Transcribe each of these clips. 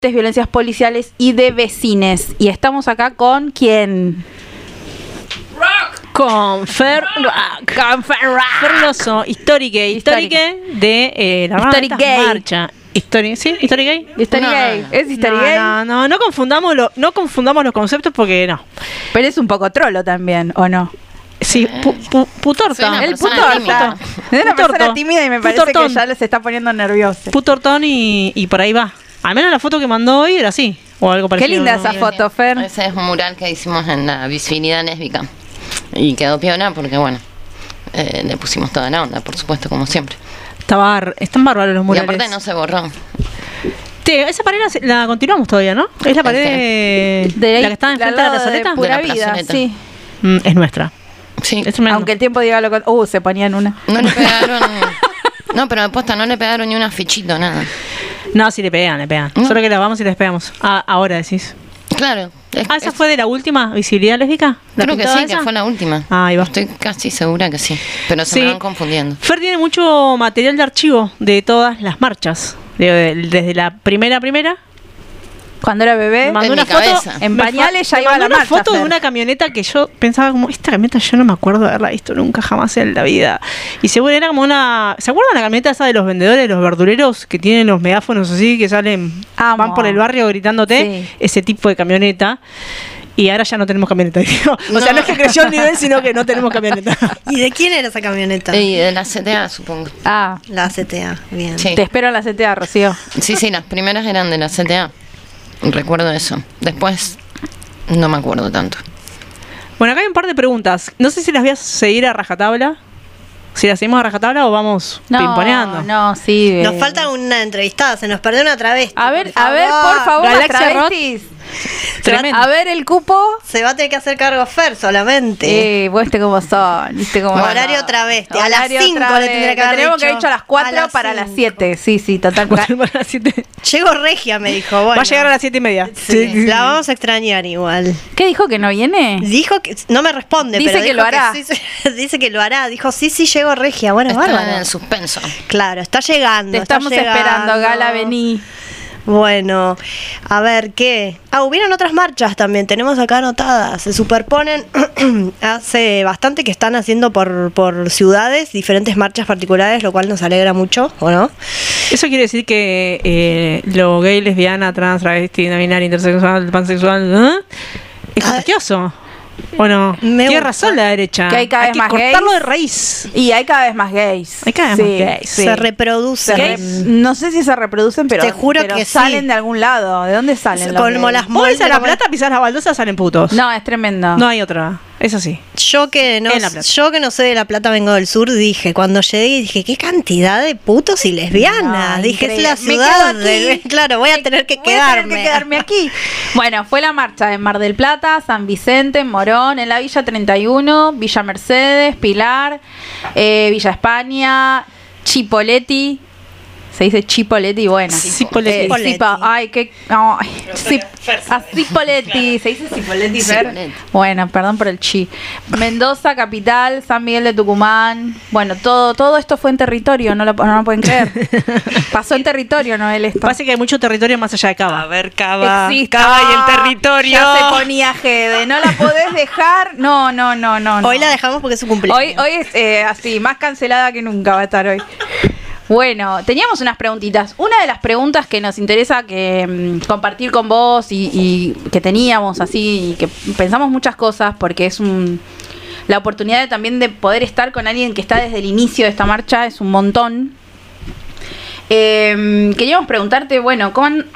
violencias policiales y de vecines. Y estamos acá con ¿quién? Con Fer Loso, Histórique de la Historic Gay. marcha. ¿Sí? ¿Históric Gay? Historic Gay. ¿Es Historic Gay? No confundamos los conceptos porque no. Pero es un poco trolo también, ¿o no? Sí, putorta. El putorta. Es una persona tímida y me parece que ya les está poniendo nervioso. Putortón y por ahí va. Al menos la foto que mandó hoy era así. O algo parecido. Qué linda esa foto, Fer. Ese es un mural que hicimos en la visibilidad lésbica. Y quedó piola porque, bueno, le pusimos toda la onda, por supuesto, como siempre. Están bárbaros los murales. Y aparte no se borró. Esa pared la continuamos todavía, ¿no? Es la pared de la que está enfrente de la plazoleta. Pura de la vida, plazoleta. sí. Es nuestra. Sí. Aunque el tiempo diga lo que... se ponían una. No le pegaron... No, pero de posta, no le pegaron ni un afichito, nada. No, sí le pegan. ¿No? Solo que la vamos y les pegamos. Ahora decís. Claro. ¿Esa fue de la última visibilidad lésbica? Creo que sí, esa? que fue la última. Ahí va. Estoy casi segura que sí. Pero se me van confundiendo. Fer tiene mucho material de archivo de todas las marchas. Desde la primera. Cuando era bebé, me mandó en una mi foto cabeza. En pañales ya iba a la una marcha, foto de Fer. una camioneta que yo pensaba como, esta camioneta yo no me acuerdo de haberla visto nunca jamás en la vida. Y seguro era como una... ¿Se acuerdan la camioneta esa de los vendedores, los verduleros, que tienen los megáfonos así, que salen, van por el barrio gritándote? Sí. Ese tipo de camioneta. Y ahora ya no tenemos camioneta. O sea, no es que creció el nivel, sino que no tenemos camioneta. ¿Y de quién era esa camioneta? Y de la CTA, supongo. La CTA, bien. Sí. Te espero en la CTA, Rocío. Sí, las primeras eran de la CTA. Recuerdo eso. Después no me acuerdo tanto. Bueno, acá hay un par de preguntas. No sé si las voy a seguir a rajatabla. Si las seguimos a rajatabla o vamos pimponeando. No, sí. Nos falta una entrevistada, se nos perdió una travesti. A ver, por favor, las Galaxia travestis. Tremendo. A ver el cupo. Se va a tener que hacer cargo Fer solamente. Vos viste cómo son. Horario travesti. A las 5 le tendría que haber Tenemos que dicho. haber dicho a las 4 para las 7. Sí, total. Para las 7. Llego regia, me dijo. Bueno, Va a llegar a las 7:30. Sí, la vamos a extrañar igual. ¿Qué dijo que no viene? Dijo que no me responde, Dice pero que dijo lo hará. sí, dice que lo hará. Dijo, sí, llego regia. Bueno, Está bárbaro. en el suspenso. Claro, está llegando. Te está estamos llegando. esperando, Gala, vení. Bueno, a ver, ¿qué? Hubieron otras marchas también, tenemos acá anotadas. Se superponen, hace bastante que están haciendo por ciudades diferentes marchas particulares, lo cual nos alegra mucho, ¿o no? Eso quiere decir que lo gay, lesbiana, trans, travesti, no binario, intersexual, pansexual, es contagioso. ¿O no? Tiene razón la derecha. Que hay cada vez más cortarlo gays. de raíz. Y hay cada vez más gays. Hay cada vez más gays. Sí. Se reproducen. No sé si se reproducen, pero, Te juro que salen sí. de algún lado. ¿De dónde salen? los Como gays? las Vos ves a La moldes. Plata, pisás la baldosa, salen putos. No, es tremendo. No hay otra. Eso sí. Yo que En La Plata. no soy de La Plata, vengo del sur, dije, cuando llegué, dije, qué cantidad de putos y lesbianas. No, dije, increíble. es la Me ciudad. quedo aquí. Claro, voy a tener que Voy a tener quedarme. que quedarme aquí. Bueno, fue la marcha en Mar del Plata, San Vicente, Morón, en la Villa 31, Villa Mercedes, Pilar, Villa España, Chipoleti. Se dice Chipoleti, bueno. Cipolletti. Ay, qué. Cipolletti. ¿Se dice Cipolletti, Fer? Cipolletti. Bueno, perdón por el chi. Mendoza, capital, San Miguel de Tucumán. Bueno, todo esto fue en territorio, no lo pueden creer. Pasó en territorio, Noel, esto. Pasa que hay mucho territorio más allá de Cava. A ver, Cava. Existe. Cava y el territorio. Ya se ponía Gede. No la podés dejar. No. Hoy la dejamos porque es su cumpleaños. Hoy es así, más cancelada que nunca va a estar hoy. Bueno, teníamos unas preguntitas. Una de las preguntas que nos interesa compartir con vos y que teníamos así, y que pensamos muchas cosas, porque es la oportunidad también de poder estar con alguien que está desde el inicio de esta marcha, es un montón. Queríamos preguntarte, bueno,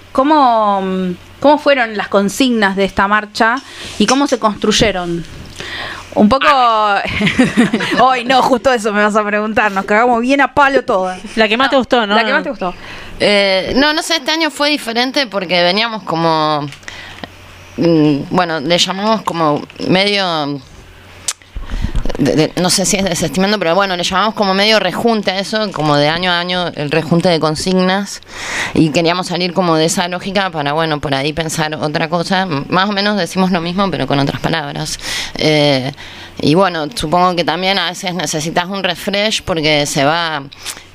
¿cómo fueron las consignas de esta marcha y cómo se construyeron? Un poco... Hoy no, justo eso me vas a preguntar. Nos cagamos bien a palo todas. La que más te gustó, ¿no? La que más te gustó. No sé, este año fue diferente porque veníamos como... bueno, le llamamos como medio... no sé si es desestimando, pero bueno, le llamamos como medio rejunte a eso, como de año a año el rejunte de consignas, y queríamos salir como de esa lógica para, bueno, por ahí pensar otra cosa. Más o menos decimos lo mismo, pero con otras palabras. Y bueno, supongo que también a veces necesitas un refresh porque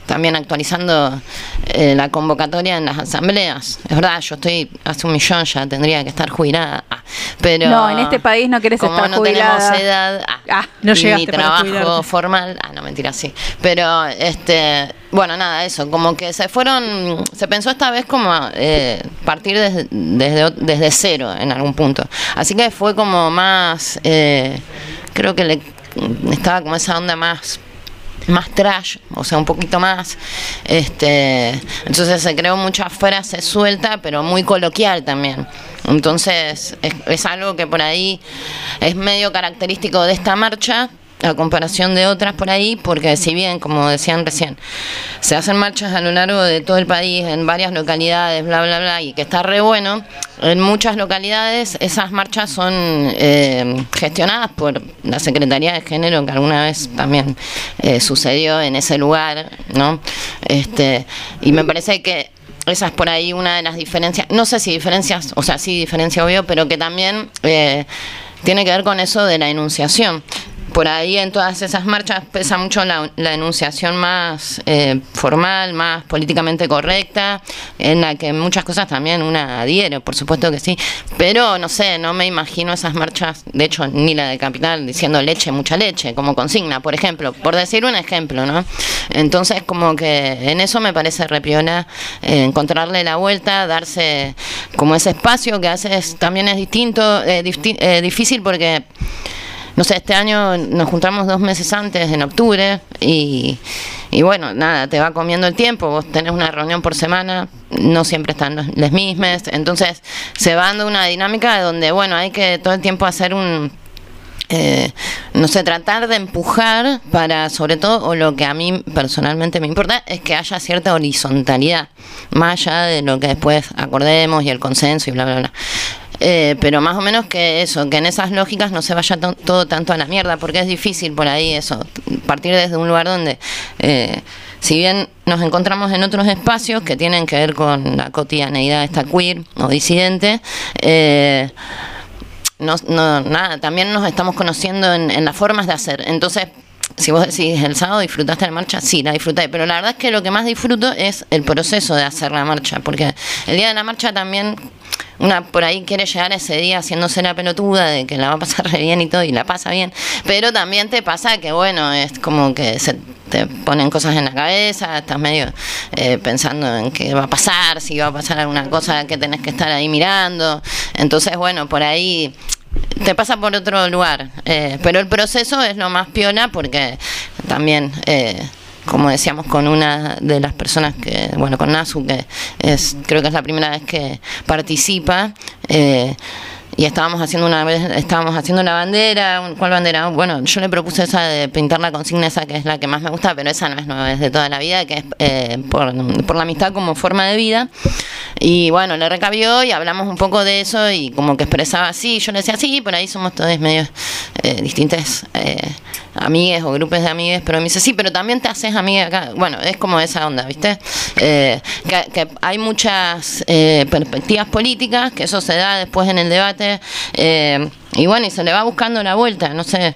también actualizando la convocatoria en las asambleas. Es verdad, yo estoy hace 1 millón, ya tendría que estar jubilada. Pero no, en este país no querés estar jubilada. Como no tenemos edad, no ni trabajo formal. No, mentira, sí. Pero, bueno, nada, eso, como que se pensó esta vez como partir desde cero en algún punto. Así que fue como más, creo que estaba como esa onda más trash, o sea, un poquito más, entonces se creó mucha frase suelta, pero muy coloquial también. Entonces es algo que por ahí es medio característico de esta marcha, a comparación de otras por ahí, porque si bien, como decían recién, se hacen marchas a lo largo de todo el país, en varias localidades, bla, bla, bla, y que está re bueno, en muchas localidades esas marchas son gestionadas por la Secretaría de Género, que alguna vez también sucedió en ese lugar, ¿no? Y me parece que esa es por ahí una de las diferencias, no sé si diferencias, o sea, sí diferencia obvio, pero que también tiene que ver con eso de la enunciación. Por ahí en todas esas marchas pesa mucho la enunciación más formal, más políticamente correcta, en la que muchas cosas también una adhiere, por supuesto que sí, pero no sé, no me imagino esas marchas, de hecho ni la de Capital, diciendo leche, mucha leche, como consigna, por ejemplo, por decir un ejemplo, ¿no? Entonces como que en eso me parece repiola encontrarle la vuelta, darse como ese espacio que a veces también es distinto, difícil porque... No sé, este año nos juntamos 2 meses antes, en octubre, y bueno, nada, te va comiendo el tiempo, vos tenés una reunión por semana, no siempre están los mismos, entonces se va dando una dinámica donde, bueno, hay que todo el tiempo hacer no sé, tratar de empujar para, sobre todo, o lo que a mí personalmente me importa, es que haya cierta horizontalidad, más allá de lo que después acordemos y el consenso y bla, bla, bla. Pero más o menos que eso, que en esas lógicas no se vaya todo tanto a la mierda, porque es difícil por ahí eso, partir desde un lugar donde, si bien nos encontramos en otros espacios que tienen que ver con la cotidianeidad esta queer o disidente, nada, también nos estamos conociendo en las formas de hacer. Entonces, si vos decís, ¿el sábado disfrutaste la marcha? Sí, la disfruté, pero la verdad es que lo que más disfruto es el proceso de hacer la marcha, porque el día de la marcha también una por ahí quiere llegar ese día haciéndose la pelotuda de que la va a pasar re bien y todo, y la pasa bien, pero también te pasa que, bueno, es como que se te ponen cosas en la cabeza, estás medio pensando en qué va a pasar, si va a pasar alguna cosa que tenés que estar ahí mirando, entonces, bueno, por ahí te pasa por otro lugar, pero el proceso es lo más piola, porque también como decíamos con una de las personas que, bueno, con Nasu, que creo que es la primera vez que participa, y estábamos haciendo la bandera. ¿Cuál bandera? Bueno, yo le propuse esa de pintar la consigna, esa que es la que más me gusta, pero esa no es nueva, es de toda la vida, que es por la amistad como forma de vida. Y bueno, le recabió y hablamos un poco de eso, y como que expresaba así, yo le decía sí, por ahí somos todos medio distintos amigues o grupos de amigues, pero me dice sí, pero también te haces amiga acá. Bueno, es como esa onda, ¿viste? Que hay muchas perspectivas políticas, que eso se da después en el debate, y bueno, y se le va buscando la vuelta, no sé,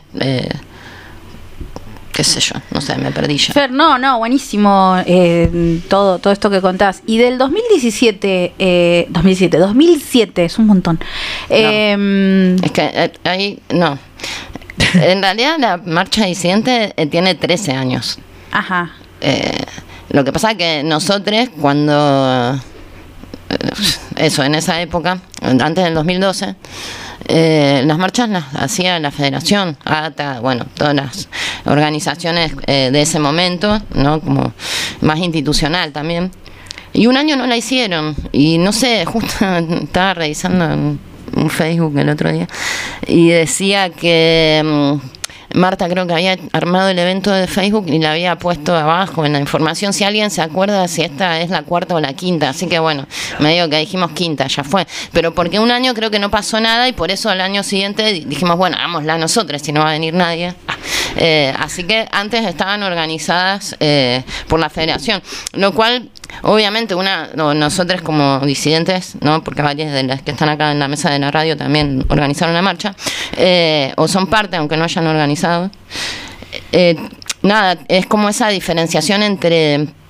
qué sé yo, no sé, me perdí ya. Fer, no, buenísimo todo esto que contás. Y del 2017, 2007, es un montón. Es que ahí, no. En realidad la marcha disidente tiene 13 años. Ajá. Lo que pasa es que nosotros cuando... eso, en esa época, antes del 2012... las marchas las hacía la Federación, ATA, bueno, todas las organizaciones de ese momento, ¿no? Como más institucional también. Y un año no la hicieron, y no sé, justo estaba revisando un Facebook el otro día, y decía que Marta creo que había armado el evento de Facebook y la había puesto abajo en la información, si alguien se acuerda si esta es la 4ª o la 5ª, así que bueno, medio que dijimos 5ª, ya fue, pero porque un año creo que no pasó nada, y por eso al año siguiente dijimos, bueno, hagámosla nosotros, si no va a venir nadie. Así que antes estaban organizadas por la Federación, lo cual obviamente nosotros como disidentes, ¿no? Porque varias de las que están acá en la mesa de la radio también organizaron la marcha, o son parte aunque no hayan organizado. Nada, es como esa diferenciación entre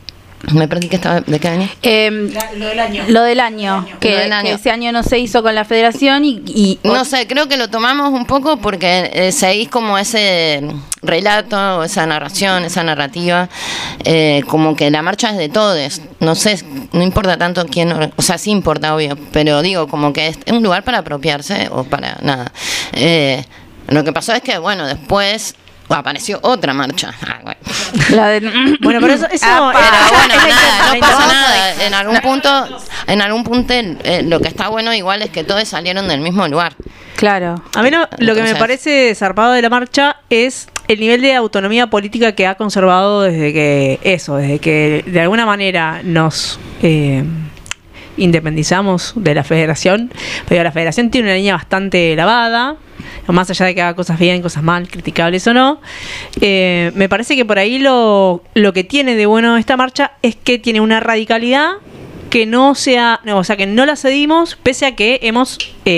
Me perdí que estaba, ¿de qué año? Lo del año. Lo del año. Que ese año no se hizo con la federación y no sé, creo que lo tomamos un poco porque seguís como ese relato, esa narración, esa narrativa, como que la marcha es de todos. No sé, no importa tanto quién, o sea, sí importa, obvio, pero digo, como que es un lugar para apropiarse o para nada. Lo que pasó es que, bueno, después apareció otra marcha. Bueno, pero eso pero bueno, nada, no pasa nada. En algún punto lo que está bueno igual es que todos salieron del mismo lugar. Claro. A mí lo que me parece zarpado de la marcha es el nivel de autonomía política que ha conservado desde que de alguna manera nos independizamos de la federación. Pero la federación tiene una línea bastante lavada, más allá de que haga cosas bien, cosas mal, criticables o no. Me parece que por ahí lo que tiene de bueno esta marcha es que tiene una radicalidad que o sea, que no la cedimos, pese a que hemos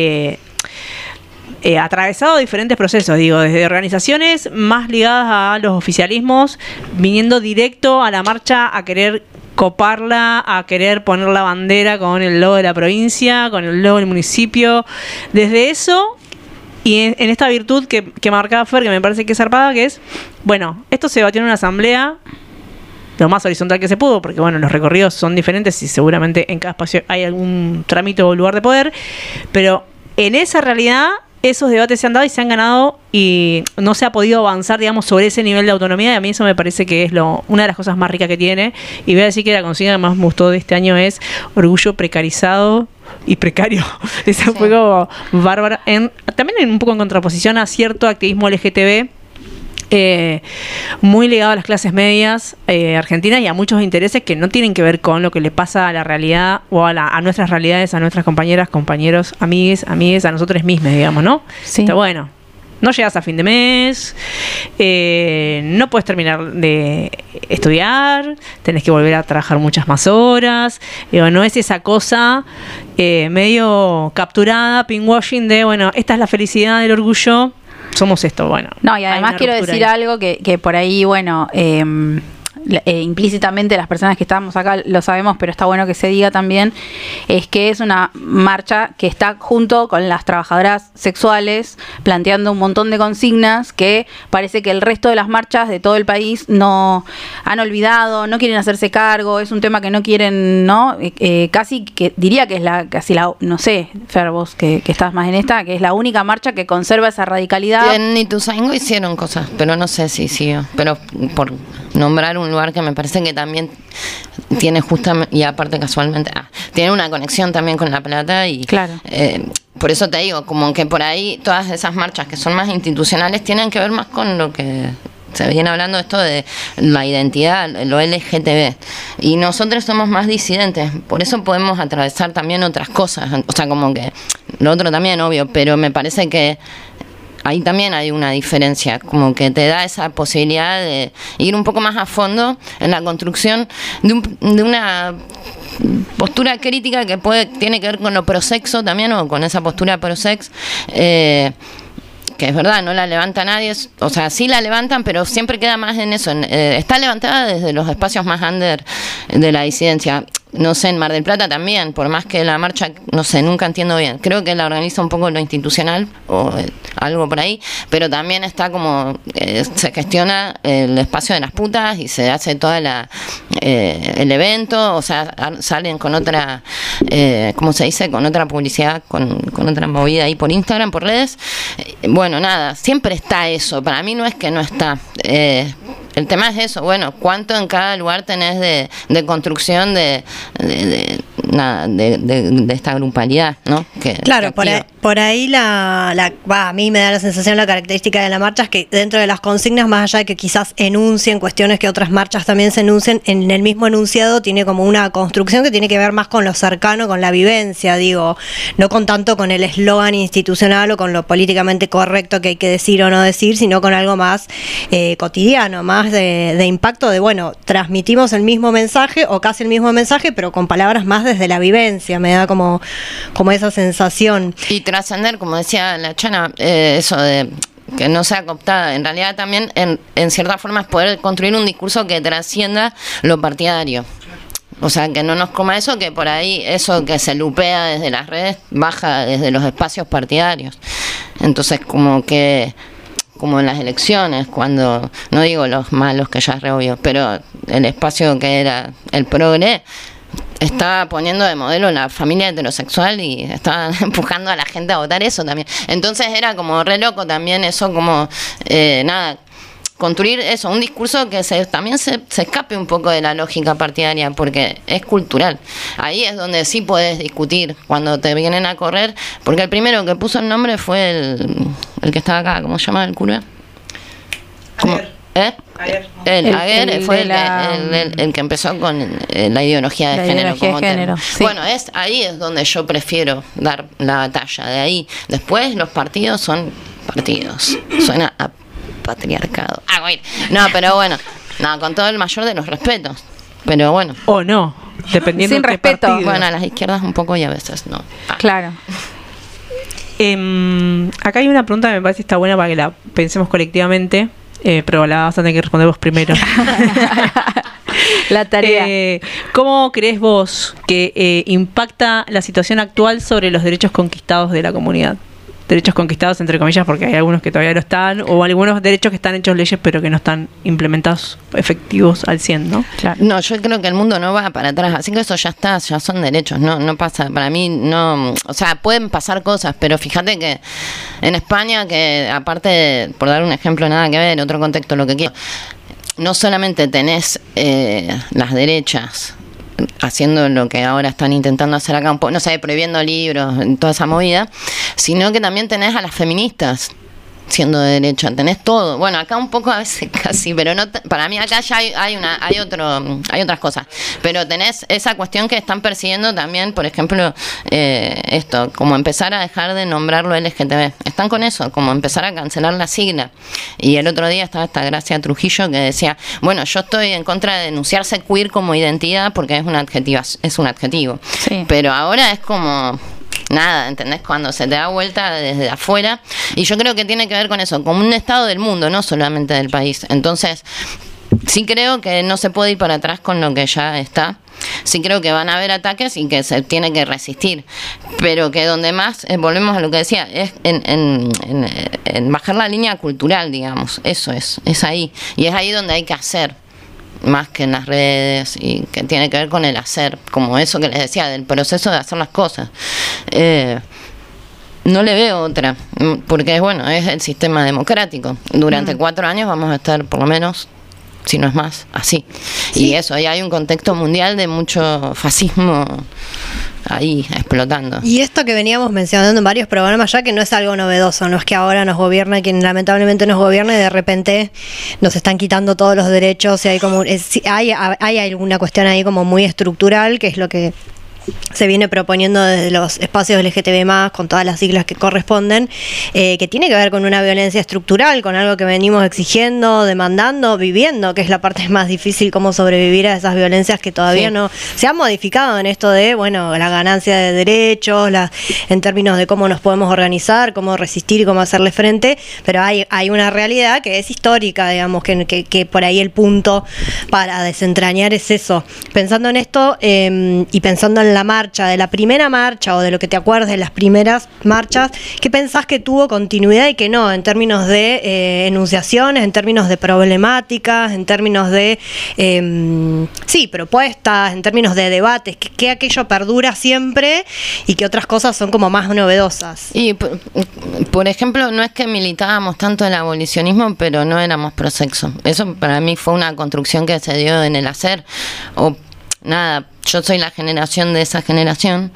atravesado diferentes procesos, digo, desde organizaciones más ligadas a los oficialismos, viniendo directo a la marcha a querer coparla, a querer poner la bandera con el logo de la provincia, con el logo del municipio. Desde eso, y en esta virtud que marcaba Fer, que me parece que es zarpada, que es, bueno, esto se debatió en una asamblea lo más horizontal que se pudo, porque bueno, los recorridos son diferentes y seguramente en cada espacio hay algún trámite o lugar de poder, pero en esa realidad esos debates se han dado y se han ganado y no se ha podido avanzar, digamos, sobre ese nivel de autonomía, y a mí eso me parece que es una de las cosas más ricas que tiene. Y voy a decir que la consigna que más me gustó de este año es orgullo precarizado y precario. Esa fue como bárbara, también un poco en contraposición a cierto activismo LGTB, muy ligado a las clases medias argentinas y a muchos intereses que no tienen que ver con lo que le pasa a la realidad o a nuestras realidades, a nuestras compañeras, compañeros, amigues, a nosotros mismos, digamos, ¿no? Sí. Está bueno. No llegas a fin de mes, no puedes terminar de estudiar, tenés que volver a trabajar muchas más horas. Digo, no es esa cosa medio capturada, pinkwashing de, bueno, esta es la felicidad del orgullo. Somos esto, bueno. No, y además quiero decir algo que por ahí, bueno, implícitamente las personas que estamos acá lo sabemos, pero está bueno que se diga también, es que es una marcha que está junto con las trabajadoras sexuales planteando un montón de consignas que parece que el resto de las marchas de todo el país no han olvidado, no quieren hacerse cargo, es un tema que no quieren, ¿no? Casi que diría que es no sé, Fer, vos que estás más en esta, que es la única marcha que conserva esa radicalidad. En Ituzaingó hicieron cosas, pero no sé si siguió, pero por nombrar un lugar que me parece que también tiene justamente, y aparte casualmente, tiene una conexión también con La Plata y claro. Por eso te digo, como que por ahí todas esas marchas que son más institucionales tienen que ver más con lo que se viene hablando, esto de la identidad, lo LGTB, y nosotros somos más disidentes, por eso podemos atravesar también otras cosas, o sea, como que lo otro también, obvio, pero me parece que ahí también hay una diferencia, como que te da esa posibilidad de ir un poco más a fondo en la construcción de una postura crítica que tiene que ver con lo prosexo también, o con esa postura prosex, que es verdad, no la levanta nadie, o sea, sí la levantan, pero siempre queda más en eso, está levantada desde los espacios más under de la disidencia. No sé, en Mar del Plata también, por más que la marcha, no sé, nunca entiendo bien. Creo que la organiza un poco lo institucional o algo por ahí, pero también está como, se gestiona el espacio de las putas y se hace toda el evento, o sea, salen con otra, ¿cómo se dice? Con otra publicidad, con otra movida ahí por Instagram, por redes. Bueno, nada, siempre está eso. Para mí no es que no está. El tema es eso, bueno, cuánto en cada lugar tenés de construcción de esta grupalidad, ¿no? Claro, por ahí a mí me da la sensación, la característica de la marcha es que dentro de las consignas, más allá de que quizás enuncien cuestiones que otras marchas también se enuncien, en el mismo enunciado tiene como una construcción que tiene que ver más con lo cercano, con la vivencia, digo, no con tanto con el eslogan institucional o con lo políticamente correcto que hay que decir o no decir, sino con algo más cotidiano, más de impacto de, bueno, transmitimos el mismo mensaje o casi el mismo mensaje, pero con palabras más desde la vivencia, me da como esa sensación. Y trascender, como decía la Chana, eso de que no sea cooptada, en realidad también en cierta forma es poder construir un discurso que trascienda lo partidario. O sea, que no nos coma eso, que por ahí eso que se lupea desde las redes baja desde los espacios partidarios. Entonces, como en las elecciones, cuando, no digo los malos, que ya es re obvio, pero el espacio que era el progre estaba poniendo de modelo la familia heterosexual y estaba empujando a la gente a votar eso también. Entonces era como re loco también eso, como construir eso, un discurso que también se escape un poco de la lógica partidaria, porque es cultural. Ahí es donde sí podés discutir cuando te vienen a correr, porque el primero que puso el nombre fue el que estaba acá, ¿cómo se llama el cura? Aguer fue el que empezó con la ideología de género. Sí. Bueno, ahí es donde yo prefiero dar la batalla. De ahí, después los partidos son partidos. Suena a patriarcado. No, pero bueno, con todo el mayor de los respetos. Pero bueno. O no, dependiendo sin de qué respeto. partido. Bueno, a las izquierdas un poco y a veces no. Claro. Acá hay una pregunta que me parece que está buena para que la pensemos colectivamente, pero la vas a tener que responder vos primero. La tarea. ¿Cómo crees vos que impacta la situación actual sobre los derechos conquistados de la comunidad? Derechos conquistados entre comillas, porque hay algunos que todavía no están, o algunos derechos que están hechos leyes pero que no están implementados efectivos al 100, ¿no? Claro. No, yo creo que el mundo no va para atrás, así que eso ya está, ya son derechos, no pasa, para mí no, o sea, pueden pasar cosas, pero fíjate que en España, que aparte, por dar un ejemplo, nada que ver, en otro contexto, lo que quiero, no solamente tenés las derechas haciendo lo que ahora están intentando hacer acá, no sé, prohibiendo libros, toda esa movida, sino que también tenés a las feministas siendo de derecha, tenés todo. Bueno, acá un poco a veces casi, pero no para mí acá ya hay otras cosas. Pero tenés esa cuestión que están persiguiendo también, por ejemplo, esto, como empezar a dejar de nombrarlo LGTB. Están con eso, como empezar a cancelar la sigla. Y el otro día estaba esta Gracia Trujillo que decía, bueno, yo estoy en contra de denunciarse queer como identidad porque es un adjetivo. Sí. Pero ahora es como nada, ¿entendés? Cuando se te da vuelta desde afuera. Y yo creo que tiene que ver con eso, como un estado del mundo, no solamente del país. Entonces, sí creo que no se puede ir para atrás con lo que ya está. Sí creo que van a haber ataques y que se tiene que resistir. Pero que donde más, volvemos a lo que decía, es en bajar la línea cultural, digamos. Eso es ahí. Y es ahí donde hay que hacer, más que en las redes, y que tiene que ver con el hacer, como eso que les decía, del proceso de hacer las cosas. No le veo otra, porque bueno, es el sistema democrático. Durante 4 años vamos a estar, por lo menos, si no es más, así. Sí. Y eso, ahí hay un contexto mundial de mucho fascismo ahí explotando. Y esto que veníamos mencionando en varios programas ya, que no es algo novedoso, no es que ahora nos gobierna quien lamentablemente nos gobierna y de repente nos están quitando todos los derechos, y hay como hay alguna cuestión ahí como muy estructural, que es lo que se viene proponiendo desde los espacios LGTB+, con todas las siglas que corresponden, que tiene que ver con una violencia estructural, con algo que venimos exigiendo, demandando, viviendo, que es la parte más difícil, cómo sobrevivir a esas violencias que todavía no se han modificado en esto de, bueno, la ganancia de derechos, en términos de cómo nos podemos organizar, cómo resistir y cómo hacerle frente, pero hay una realidad que es histórica, digamos, que por ahí el punto para desentrañar es eso. Pensando en esto y pensando en la marcha, de la primera marcha o de lo que te acuerdes de las primeras marchas, ¿qué pensás que tuvo continuidad y que no, en términos de enunciaciones, en términos de problemáticas, en términos de propuestas, en términos de debates, que aquello perdura siempre y que otras cosas son como más novedosas? Y por ejemplo, no es que militábamos tanto el abolicionismo, pero no éramos prosexo. Eso para mí fue una construcción que se dio en el hacer, o nada, yo soy la generación de esa generación,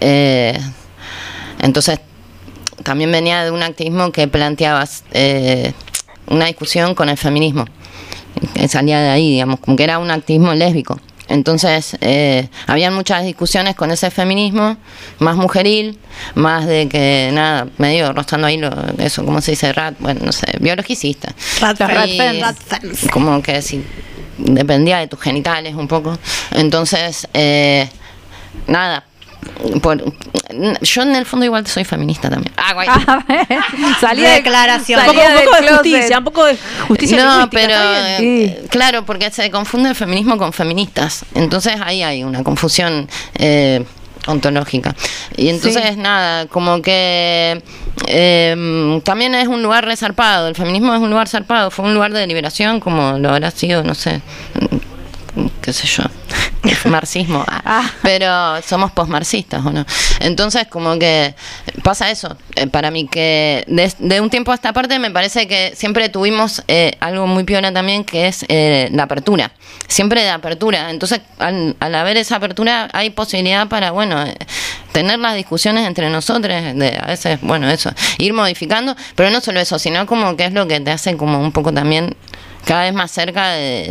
entonces también venía de un activismo que planteaba una discusión con el feminismo, que salía de ahí, digamos, como que era un activismo lésbico. Entonces habían muchas discusiones con ese feminismo más mujeril, más de que nada, medio rozando ahí eso, ¿cómo se dice? Bueno, no sé, biologicista. Rat como que si dependía de tus genitales un poco. Entonces, nada, yo en el fondo igual soy feminista también. Guay. Salí de declaración. Un poco de justicia. No, pero claro, porque se confunde el feminismo con feministas. Entonces ahí hay una confusión ontológica. Y entonces nada, como que también es un lugar resarpado. El feminismo es un lugar zarpado. Fue un lugar de liberación, como lo habrá sido, no sé, qué sé yo, marxismo, pero somos posmarxistas, ¿o no? Entonces como que pasa eso, para mí que de un tiempo a esta parte me parece que siempre tuvimos algo muy piola también, que es la apertura, siempre de apertura. Entonces al haber esa apertura hay posibilidad para, bueno, tener las discusiones entre nosotros, a veces, bueno, eso, ir modificando, pero no solo eso, sino como que es lo que te hace como un poco también cada vez más cerca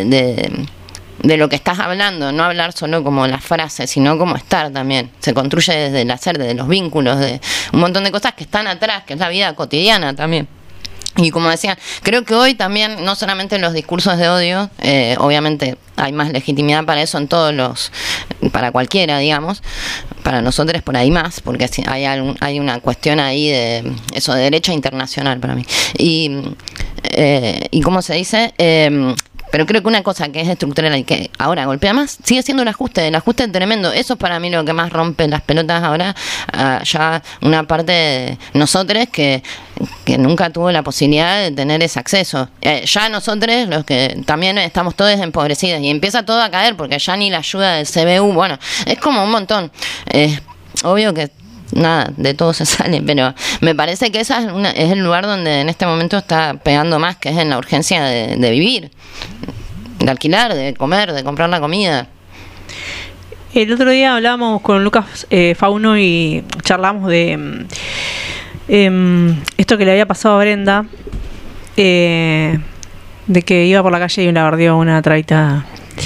de lo que estás hablando, no hablar solo como las frases, sino como estar también. Se construye desde el hacer, desde los vínculos, de un montón de cosas que están atrás, que es la vida cotidiana también. Y como decía, creo que hoy también, no solamente en los discursos de odio, obviamente hay más legitimidad para eso en todos para cualquiera, digamos, para nosotros por ahí más, porque hay una cuestión ahí de eso, de derecha internacional para mí. Y ¿cómo se dice? Pero creo que una cosa que es estructural y que ahora golpea más, sigue siendo el ajuste tremendo. Eso es para mí lo que más rompe las pelotas ahora. Ya una parte de nosotros que nunca tuvo la posibilidad de tener ese acceso. Ya nosotros, los que también estamos todos empobrecidos, y empieza todo a caer porque ya ni la ayuda del CBU, bueno, es como un montón. Obvio que nada, de todo se sale, pero me parece que esa es el lugar donde en este momento está pegando más, que es en la urgencia de vivir, de alquilar, de comer, de comprar la comida. El otro día hablábamos con Lucas Fauno y charlamos de esto que le había pasado a Brenda, de que iba por la calle y la bardeó una traita,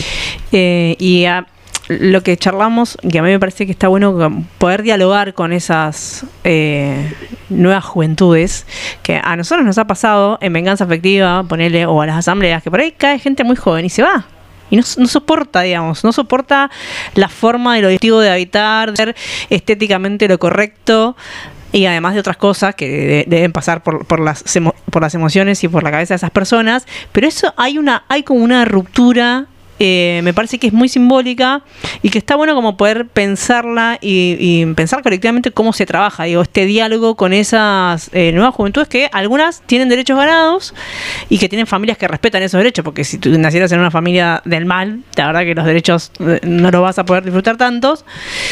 lo que charlamos, que a mí me parece que está bueno poder dialogar con esas nuevas juventudes, que a nosotros nos ha pasado en Venganza Afectiva, ponerle, o a las asambleas, que por ahí cae gente muy joven y se va. Y no soporta, digamos, no soporta la forma de lo distintivo de habitar, de ser estéticamente lo correcto, y además de otras cosas que deben pasar por las emociones y por la cabeza de esas personas. Pero eso hay como una ruptura. Me parece que es muy simbólica y que está bueno como poder pensarla y pensar colectivamente cómo se trabaja, digo, este diálogo con esas nuevas juventudes que algunas tienen derechos ganados y que tienen familias que respetan esos derechos, porque si tú nacieras en una familia del mal, la verdad que los derechos no los vas a poder disfrutar tanto,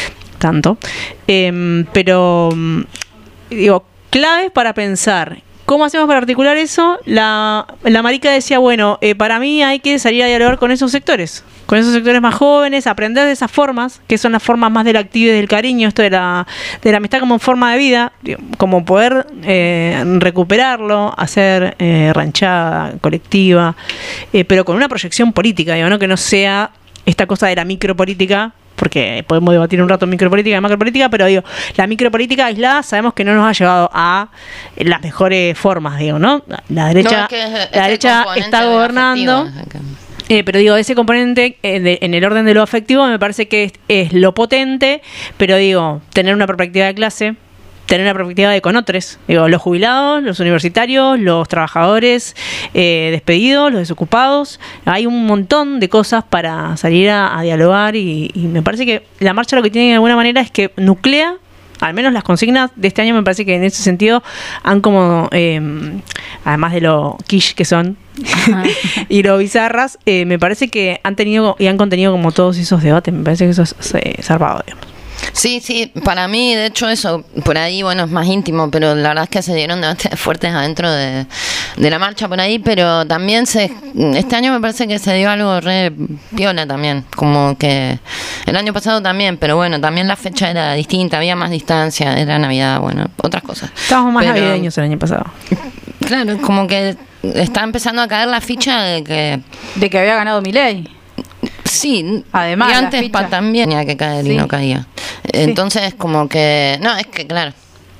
pero digo, claves para pensar. ¿Cómo hacemos para articular eso? La marica decía, bueno, para mí hay que salir a dialogar con esos sectores más jóvenes, aprender de esas formas, que son las formas más del activo y del cariño, esto de la amistad como forma de vida, como poder recuperarlo, hacer ranchada, colectiva, pero con una proyección política, digo, ¿no? Que no sea esta cosa de la micropolítica, porque podemos debatir un rato micropolítica y macropolítica, pero digo, la micropolítica aislada sabemos que no nos ha llevado a las mejores formas, digo, ¿no? La derecha está gobernando, pero digo, ese componente en el orden de lo afectivo me parece que es lo potente, pero digo, tener una perspectiva de clase, tener una perspectiva de conotres, digo, los jubilados, los universitarios, los trabajadores despedidos, los desocupados, hay un montón de cosas para salir a dialogar y me parece que la marcha lo que tiene de alguna manera es que nuclea, al menos las consignas de este año me parece que en ese sentido han como, además de lo quiche que son y lo bizarras, me parece que han tenido y han contenido como todos esos debates, me parece que eso es zarpado, digamos. Sí, para mí, de hecho, eso, por ahí, bueno, es más íntimo, pero la verdad es que se dieron debates fuertes adentro de la marcha por ahí, pero también este año me parece que se dio algo re piola también, como que el año pasado también, pero bueno, también la fecha era distinta, había más distancia, era Navidad, bueno, otras cosas. Estábamos más navideños el año pasado. Claro, como que está empezando a caer la ficha de que había ganado Milei. Sí, además y antes también tenía que caer y no caía. Entonces, como que, no, es que claro,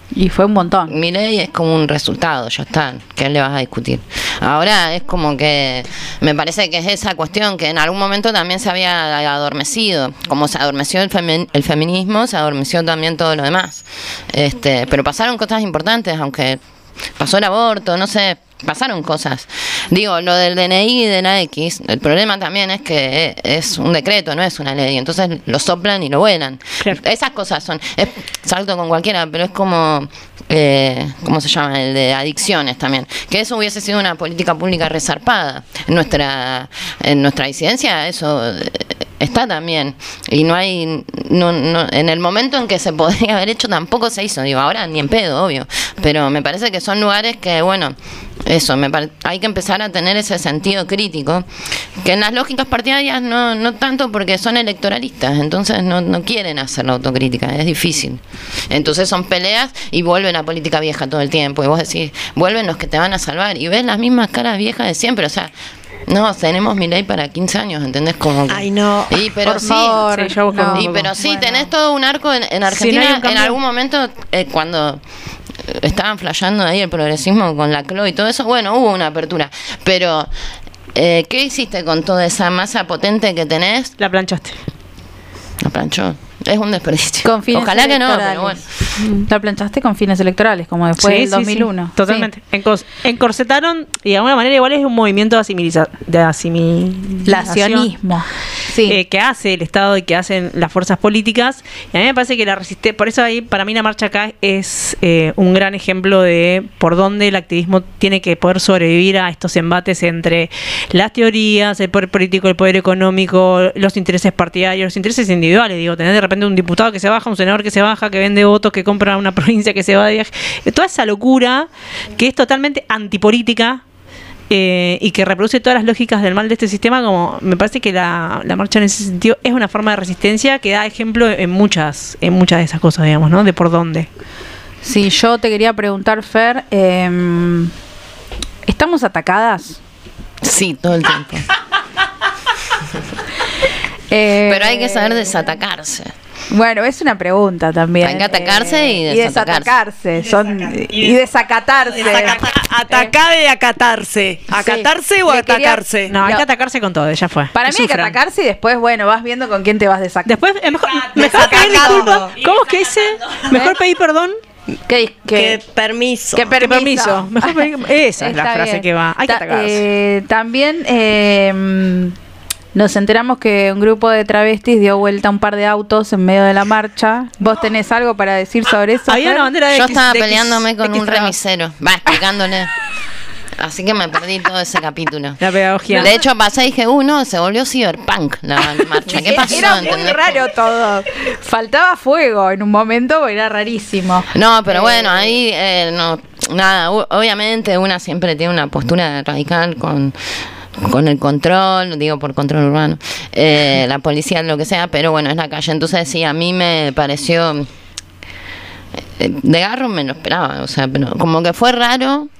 Y fue un montón. Milei es como un resultado, ya está, ¿qué le vas a discutir? Ahora es como que me parece que es esa cuestión que en algún momento también se había adormecido, como se adormeció el feminismo, se adormeció también todo lo demás. Pero pasaron cosas importantes, aunque pasó el aborto, no sé, pasaron cosas. Digo, lo del DNI y de la X, el problema también es que es un decreto, no es una ley, entonces lo soplan y lo vuelan. Claro. Esas cosas son, salto con cualquiera, pero es como, ¿cómo se llama? El de adicciones también, que eso hubiese sido una política pública resarpada. En nuestra disidencia eso está también, y no hay, no, en el momento en que se podría haber hecho tampoco se hizo, digo, ahora ni en pedo, obvio, pero me parece que son lugares que, bueno, eso, hay que empezar a tener ese sentido crítico, que en las lógicas partidarias no tanto, porque son electoralistas, entonces no quieren hacer la autocrítica, es difícil. Entonces son peleas y vuelve la política vieja todo el tiempo, y vos decís, vuelven los que te van a salvar, y ves las mismas caras viejas de siempre, o sea, no, tenemos Milei para 15 años, ¿entendés? Como que, ay, no. Y pero por sí, favor, sí, pero sí, bueno, tenés todo un arco en Argentina, en algún momento, cuando estaban flasheando ahí el progresismo con la CLO y todo eso, bueno, hubo una apertura, pero ¿qué hiciste con toda esa masa potente que tenés? La planchaste. La planchó. Es un desperdicio. Ojalá que no, pero bueno. La planchaste con fines electorales, como después del 2001. Sí, totalmente. Sí. Encorsetaron, y de alguna manera igual es un movimiento de asimilacionismo. Sí. Que hace el Estado y que hacen las fuerzas políticas. Y a mí me parece que la resistencia, por eso ahí para mí la marcha acá es un gran ejemplo de por dónde el activismo tiene que poder sobrevivir a estos embates entre las teorías, el poder político, el poder económico, los intereses partidarios, los intereses individuales. Digo, tener de repente un diputado que se baja, un senador que se baja, que vende votos, que compra una provincia, que se va de viaje. Toda esa locura que es totalmente antipolítica. Y que reproduce todas las lógicas del mal de este sistema, como me parece que la marcha en ese sentido es una forma de resistencia que da ejemplo en muchas de esas cosas, digamos, ¿no? De por dónde. Sí, yo te quería preguntar, Fer, ¿estamos atacadas? Sí, todo el tiempo. Pero hay que saber desatacarse. Bueno, es una pregunta también. Hay que atacarse y desatacarse. Y desacatarse. Atacar y acatarse. ¿Acatarse sí. O atacarse? No, hay que atacarse con todo, ya fue. Para mí hay que atacarse y después, bueno, vas viendo con quién te vas desacatar. Después, mejor pedir disculpas. ¿Cómo es que dice? Mejor pedir perdón. Que permiso. Que permiso. Mejor pedir, esa es la frase bien. Que va. Hay que atacarse. También... nos enteramos que un grupo de travestis dio vuelta a un par de autos en medio de la marcha. ¿Vos tenés algo para decir sobre eso? Había una bandera de Yo estaba peleándome con un remisero. Va, explicándole. Así que me perdí todo ese capítulo. La pedagogía. De hecho, pasé y dije, no, se volvió cyberpunk la marcha. ¿Qué pasó? Era muy raro todo. Faltaba fuego en un momento, era rarísimo. No, pero bueno, ahí, nada, obviamente una siempre tiene una postura radical con el control, digo por control urbano, la policía, lo que sea, pero bueno, es la calle. Entonces sí, a mí me pareció, de Garro me lo esperaba, o sea, pero como que fue raro,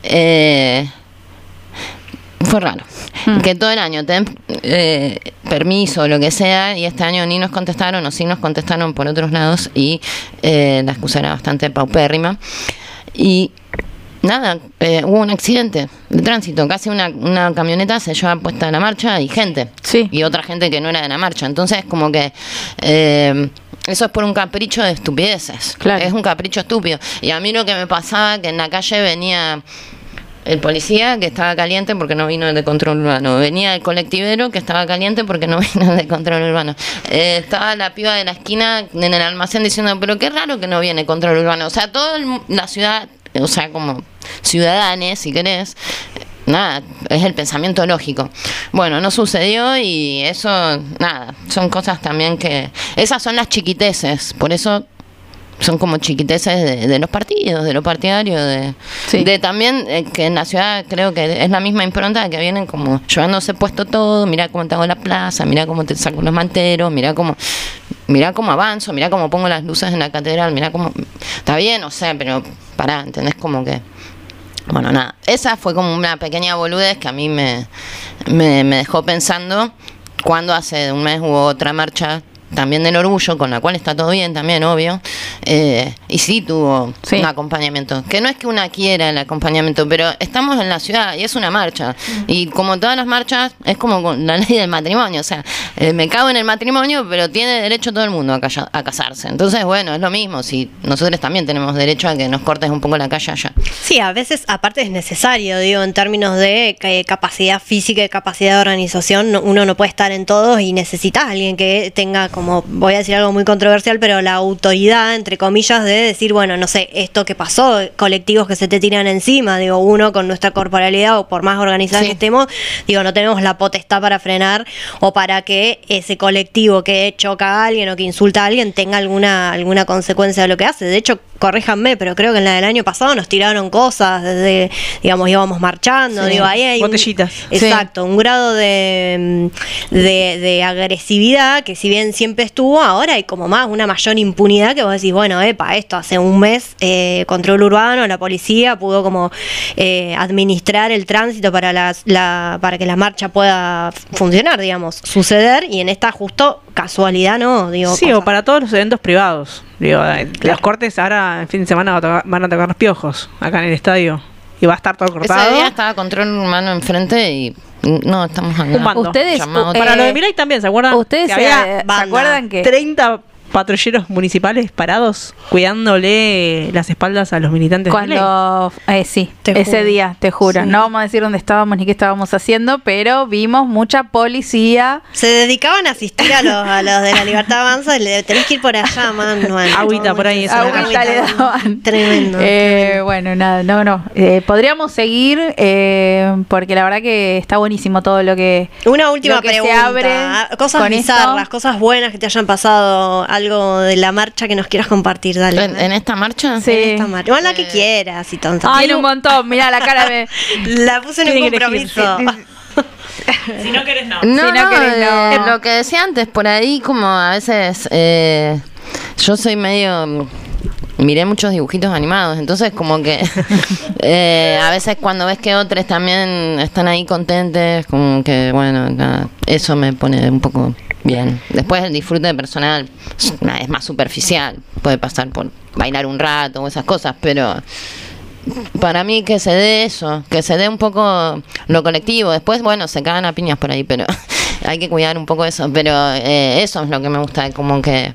que todo el año ten permiso o lo que sea, y este año ni nos contestaron o sí nos contestaron por otros lados, y la excusa era bastante paupérrima. Y nada, hubo un accidente de tránsito, casi una camioneta se lleva puesta en la marcha y gente, sí. Y otra gente que no era de la marcha. Entonces como que eso es por un capricho de estupideces, claro. Es un capricho estúpido. Y a mí lo que me pasaba, que en la calle venía el policía, que estaba caliente porque no vino el de control urbano, venía el colectivero, que estaba caliente porque no vino el de control urbano, estaba la piba de la esquina en el almacén diciendo, pero qué raro que no viene control urbano. O sea, toda la ciudad, o sea, como ciudadanos, si querés, nada, es el pensamiento lógico. Bueno, no sucedió, y eso, nada, son cosas también que, esas son las chiquiteces, por eso son como chiquiteces de los partidos, de lo partidario, de también que en la ciudad creo que es la misma impronta de que vienen como llevándose puesto todo, mirá cómo te hago la plaza, mirá cómo te saco los manteros, mirá cómo avanzo, mirá cómo pongo las luces en la catedral, mirá cómo, está bien, o sea, pero pará, ¿entendés? Como que, bueno, nada, esa fue como una pequeña boludez que a mí me dejó pensando cuando hace un mes hubo otra marcha también del orgullo, con la cual está todo bien también, obvio, y sí tuvo un acompañamiento, que no es que una quiera el acompañamiento, pero estamos en la ciudad y es una marcha, y como todas las marchas, es como con la ley del matrimonio, o sea, me cago en el matrimonio, pero tiene derecho todo el mundo a casarse, entonces bueno, es lo mismo, si nosotros también tenemos derecho a que nos cortes un poco la calle allá. Sí, a veces aparte es necesario, digo, en términos de capacidad física y capacidad de organización, uno no puede estar en todos y necesitas a alguien que tenga, como voy a decir algo muy controversial, pero la autoridad, entre comillas, de decir, bueno, no sé, esto que pasó, colectivos que se te tiran encima, digo, uno con nuestra corporalidad o por más organizados que estemos, digo, no tenemos la potestad para frenar o para que ese colectivo que choca a alguien o que insulta a alguien tenga alguna consecuencia de lo que hace. De hecho, corríjanme, pero creo que en la del año pasado nos tiraron cosas desde, digamos, íbamos marchando, digo, ahí hay botellitas. Exacto, un grado de agresividad que si bien siempre estuvo, ahora hay como una mayor impunidad que vos decís, bueno, esto hace un mes control urbano, la policía pudo como administrar el tránsito para para que la marcha pueda funcionar, digamos, suceder, y en esta justo casualidad no, digo. Sí, o para todos los eventos privados. Digo, los cortes ahora en fin de semana van a tocar los piojos acá en el estadio y va a estar todo cortado. Ese día estaba control humano enfrente y no estamos acá. Ustedes para lo de Milei también, ¿se acuerdan? Ustedes ¿se acuerdan que 30 patrulleros municipales parados cuidándole las espaldas a los militantes de Milei? Sí, ese día, te juro. Sí. No vamos a decir dónde estábamos ni qué estábamos haciendo, pero vimos mucha policía. Se dedicaban a asistir a los de la Libertad Avanza y le tenés que ir por allá, Manuel. Agüita por ahí. Agüita le daban. Tremendo. Bueno, nada, no. Podríamos seguir porque la verdad que está buenísimo todo lo que Una última pregunta. Se abre cosas bizarras, cosas buenas que te hayan pasado, algo de la marcha que nos quieras compartir, dale. ¿En esta marcha? Sí. En esta marcha. Bueno, la que quieras y tonta. Tiene un montón, mirá la cara de... La puse en un compromiso. Si no querés, no. No, lo que decía antes, por ahí como a veces yo soy medio... Miré muchos dibujitos animados, entonces como que a veces cuando ves que otros también están ahí contentes, como que bueno, nada, eso me pone un poco bien. Después el disfrute personal es más superficial, puede pasar por bailar un rato o esas cosas, pero para mí que se dé eso, que se dé un poco lo colectivo. Después, bueno, se cagan a piñas por ahí, pero hay que cuidar un poco eso, pero eso es lo que me gusta, como que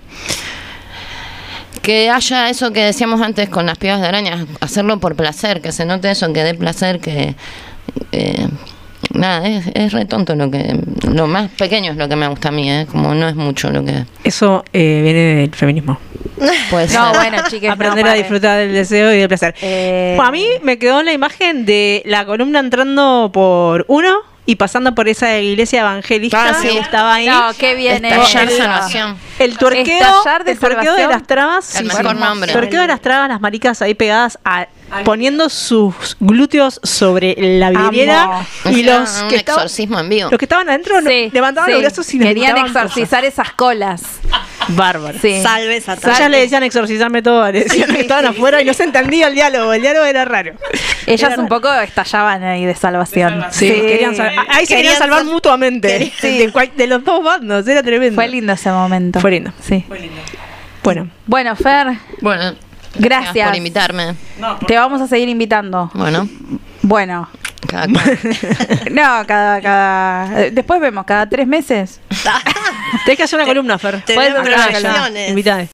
haya eso que decíamos antes con las pibas de arañas, hacerlo por placer, que se note eso, que dé placer, que nada, es re tonto lo más pequeño es lo que me gusta a mí, como no es mucho lo que... Eso viene del feminismo. Pues no, bueno, chiques, aprender a disfrutar del deseo y del placer. Bueno, a mí me quedó la imagen de la columna entrando por uno y pasando por esa iglesia evangelista que estaba ahí. No, qué bien. El tuerqueo de las trabas. El mejor nombre. El tuerqueo de las trabas, las maricas ahí pegadas poniendo sus glúteos sobre la vidriera. Y los que exorcismo en vivo. Los que estaban adentro levantaban los brazos y querían exorcizar esas colas. Bárbaro. Salve Satanás. Ellas le decían exorcizarme todo, le decían que estaban afuera y no se entendía el diálogo era raro. Ellas un poco estallaban ahí de salvación. Sí, querían salvar mutuamente. De los dos bandos, era tremendo. Fue lindo ese momento. Fue lindo. Sí. Fue lindo. Bueno, Fer. Bueno, gracias por invitarme. Te vamos a seguir invitando. Bueno. Cada No, cada después vemos, cada 3 meses. Tenés que hacer una columna, Fer. Invitame.